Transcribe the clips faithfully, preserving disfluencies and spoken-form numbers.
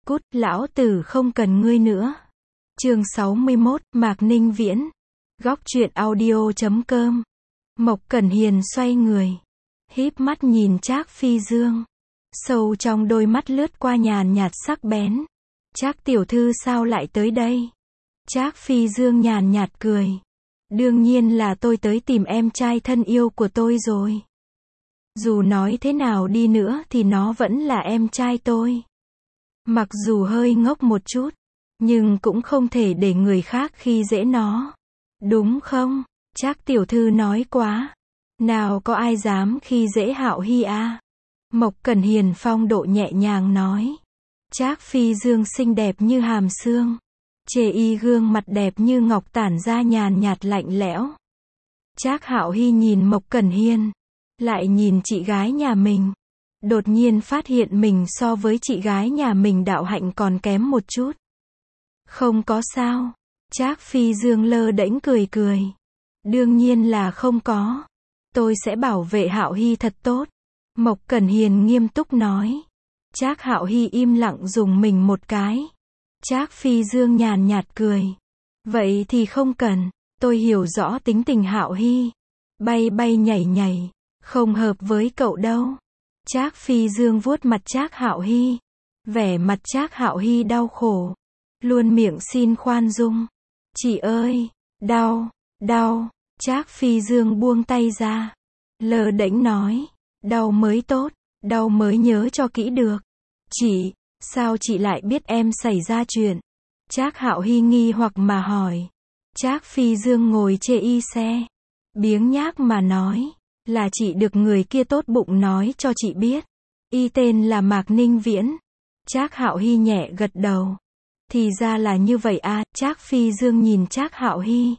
cút, lão tử không cần ngươi nữa. Chương sáu mươi mốt, Mạc Ninh Viễn. Góc truyện audio chấm com. Mộc Cẩn Hiền xoay người, híp mắt nhìn Trác Phi Dương. Sâu trong đôi mắt lướt qua nhàn nhạt sắc bén. Trác tiểu thư sao lại tới đây? Trác Phi Dương nhàn nhạt cười. Đương nhiên là tôi tới tìm em trai thân yêu của tôi rồi. Dù nói thế nào đi nữa thì nó vẫn là em trai tôi. Mặc dù hơi ngốc một chút, nhưng cũng không thể để người khác khi dễ nó. Đúng không? Trác tiểu thư nói quá. Nào có ai dám khi dễ Hạo Hy à? Mộc Cẩn Hiền phong độ nhẹ nhàng nói. Trác Phi Dương xinh đẹp như hàm xương. Chê y gương mặt đẹp như ngọc tản ra nhàn nhạt lạnh lẽo. Trác Hạo Hy nhìn Mộc Cẩn Hiền, lại nhìn chị gái nhà mình. Đột nhiên phát hiện mình so với chị gái nhà mình đạo hạnh còn kém một chút. Không có sao. Trác Phi Dương lơ đễnh cười cười. Đương nhiên là không có. Tôi sẽ bảo vệ Hạo Hy thật tốt. Mộc Cẩn Hiền nghiêm túc nói. Trác Hạo Hy im lặng dùng mình một cái. Trác Phi Dương nhàn nhạt cười. Vậy thì không cần. Tôi hiểu rõ tính tình Hạo Hy. Bay bay nhảy nhảy. Không hợp với cậu đâu. Trác Phi Dương vuốt mặt Trác Hạo Hy. Vẻ mặt Trác Hạo Hy đau khổ. Luôn miệng xin khoan dung. Chị ơi, đau, đau. Trác Phi Dương buông tay ra. Lơ đễnh nói. Đau mới tốt, đau mới nhớ cho kỹ được. Chị, sao chị lại biết em xảy ra chuyện? Trác Hạo Hy nghi hoặc mà hỏi. Trác Phi Dương ngồi chê y xe. Biếng nhác mà nói. Là chị được người kia tốt bụng nói cho chị biết. Y tên là Mạc Ninh Viễn. Trác Hạo Hy nhẹ gật đầu. Thì ra là như vậy à? Trác Phi Dương nhìn Trác Hạo Hy.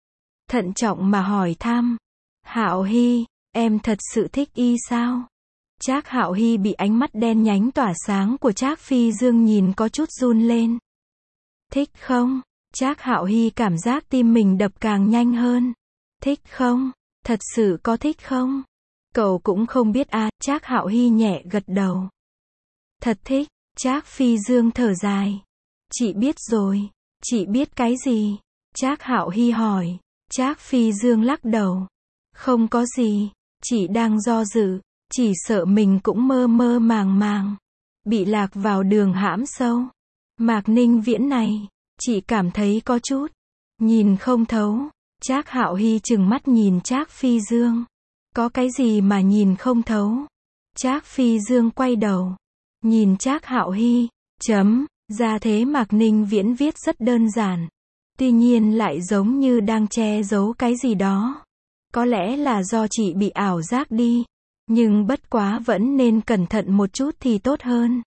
Thận trọng mà hỏi thăm. Hạo Hy, em thật sự thích y sao? Trác Hạo Hy bị ánh mắt đen nhánh tỏa sáng của Trác Phi Dương nhìn có chút run lên. Thích không? Trác Hạo Hy cảm giác tim mình đập càng nhanh hơn. Thích không? Thật sự có thích không? Cậu cũng không biết à? Trác Hạo Hy nhẹ gật đầu. Thật thích. Trác Phi Dương thở dài. Chị biết rồi. Chị biết cái gì? Trác Hạo Hy hỏi. Trác Phi Dương lắc đầu. Không có gì. Chị đang do dự. Chỉ sợ mình cũng mơ mơ màng màng. Bị lạc vào đường hãm sâu. Mạc Ninh Viễn này. Chị cảm thấy có chút. Nhìn không thấu. Trác Hạo Hy trừng mắt nhìn Trác Phi Dương. Có cái gì mà nhìn không thấu? Trác Phi Dương quay đầu. Nhìn Trác Hạo Hy. Chấm. Ra thế Mạc Ninh Viễn viết rất đơn giản. Tuy nhiên lại giống như đang che giấu cái gì đó. Có lẽ là do chị bị ảo giác đi. Nhưng bất quá vẫn nên cẩn thận một chút thì tốt hơn.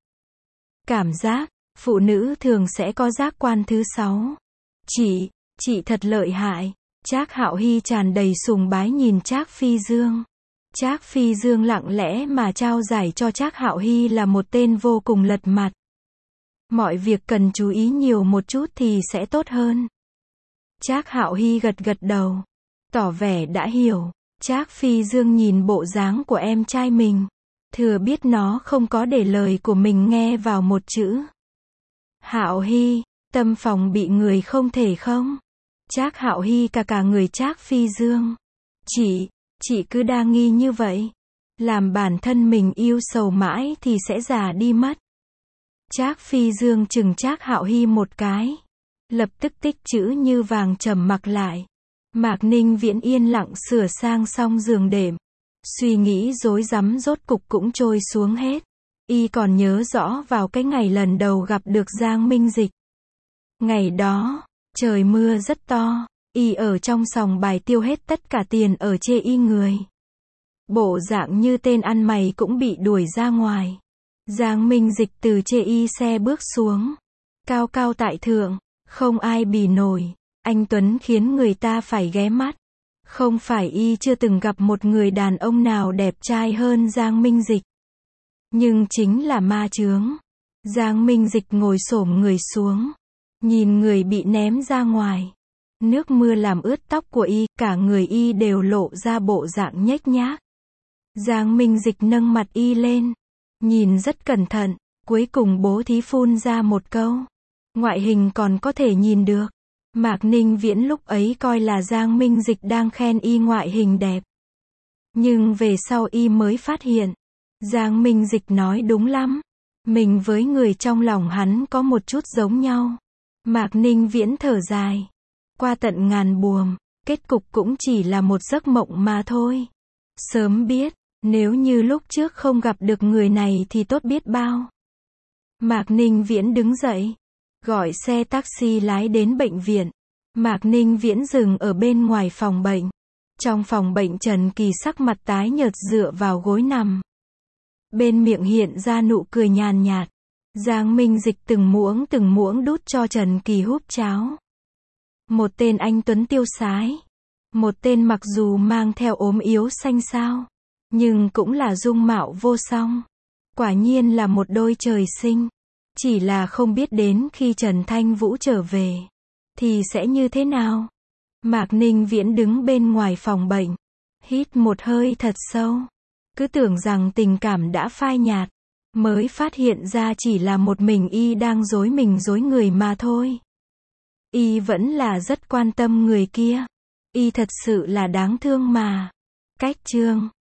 Cảm giác. Phụ nữ thường sẽ có giác quan thứ sáu. Chị. Chị thật lợi hại. Trác Hạo Hy tràn đầy sùng bái nhìn Trác Phi Dương. Trác Phi Dương lặng lẽ mà trao giải cho Trác Hạo Hy là một tên vô cùng lật mặt. Mọi việc cần chú ý nhiều một chút thì sẽ tốt hơn. Trác Hạo Hy gật gật đầu. Tỏ vẻ đã hiểu. Trác Phi Dương nhìn bộ dáng của em trai mình. Thừa biết nó không có để lời của mình nghe vào một chữ. Hạo Hy, tâm phòng bị người không thể không? Trác Hạo Hy cả cả người Trác Phi Dương. Chị, chị cứ đa nghi như vậy. Làm bản thân mình yêu sầu mãi thì sẽ già đi mất. Trác Phi Dương chừng Trác Hạo Hy một cái. Lập tức tích chữ như vàng trầm mặc lại. Mạc Ninh Viễn yên lặng sửa sang xong giường đệm. Suy nghĩ rối rắm rốt cục cũng trôi xuống hết. Y còn nhớ rõ vào cái ngày lần đầu gặp được Giang Minh Dịch. Ngày đó, trời mưa rất to. Y ở trong sòng bài tiêu hết tất cả tiền ở chê y người. Bộ dạng như tên ăn mày cũng bị đuổi ra ngoài. Giang Minh Dịch từ chê y xe bước xuống. Cao cao tại thượng, không ai bì nổi. Anh Tuấn khiến người ta phải ghé mắt. Không phải y chưa từng gặp một người đàn ông nào đẹp trai hơn Giang Minh Dịch. Nhưng chính là ma chướng. Giang Minh Dịch ngồi xổm người xuống. Nhìn người bị ném ra ngoài. Nước mưa làm ướt tóc của y, cả người y đều lộ ra bộ dạng nhếch nhác. Giang Minh Dịch nâng mặt y lên. Nhìn rất cẩn thận. Cuối cùng bố thí phun ra một câu. Ngoại hình còn có thể nhìn được. Mạc Ninh Viễn lúc ấy coi là Giang Minh Dịch đang khen y ngoại hình đẹp. Nhưng về sau y mới phát hiện. Giang Minh Dịch nói đúng lắm. Mình với người trong lòng hắn có một chút giống nhau. Mạc Ninh Viễn thở dài. Qua tận ngàn buồm, kết cục cũng chỉ là một giấc mộng mà thôi. Sớm biết, nếu như lúc trước không gặp được người này thì tốt biết bao. Mạc Ninh Viễn đứng dậy, gọi xe taxi lái đến bệnh viện. Mạc Ninh Viễn dừng ở bên ngoài phòng bệnh. Trong phòng bệnh Trần Kỳ sắc mặt tái nhợt dựa vào gối nằm. Bên miệng hiện ra nụ cười nhàn nhạt. Giang Minh Dịch từng muỗng từng muỗng đút cho Trần Kỳ húp cháo. Một tên anh tuấn tiêu sái. Một tên mặc dù mang theo ốm yếu xanh xao, nhưng cũng là dung mạo vô song. Quả nhiên là một đôi trời sinh. Chỉ là không biết đến khi Trần Thanh Vũ trở về, thì sẽ như thế nào. Mạc Ninh Viễn đứng bên ngoài phòng bệnh. Hít một hơi thật sâu. Cứ tưởng rằng tình cảm đã phai nhạt. Mới phát hiện ra chỉ là một mình y đang dối mình dối người mà thôi. Y vẫn là rất quan tâm người kia. Y thật sự là đáng thương mà. Cách chương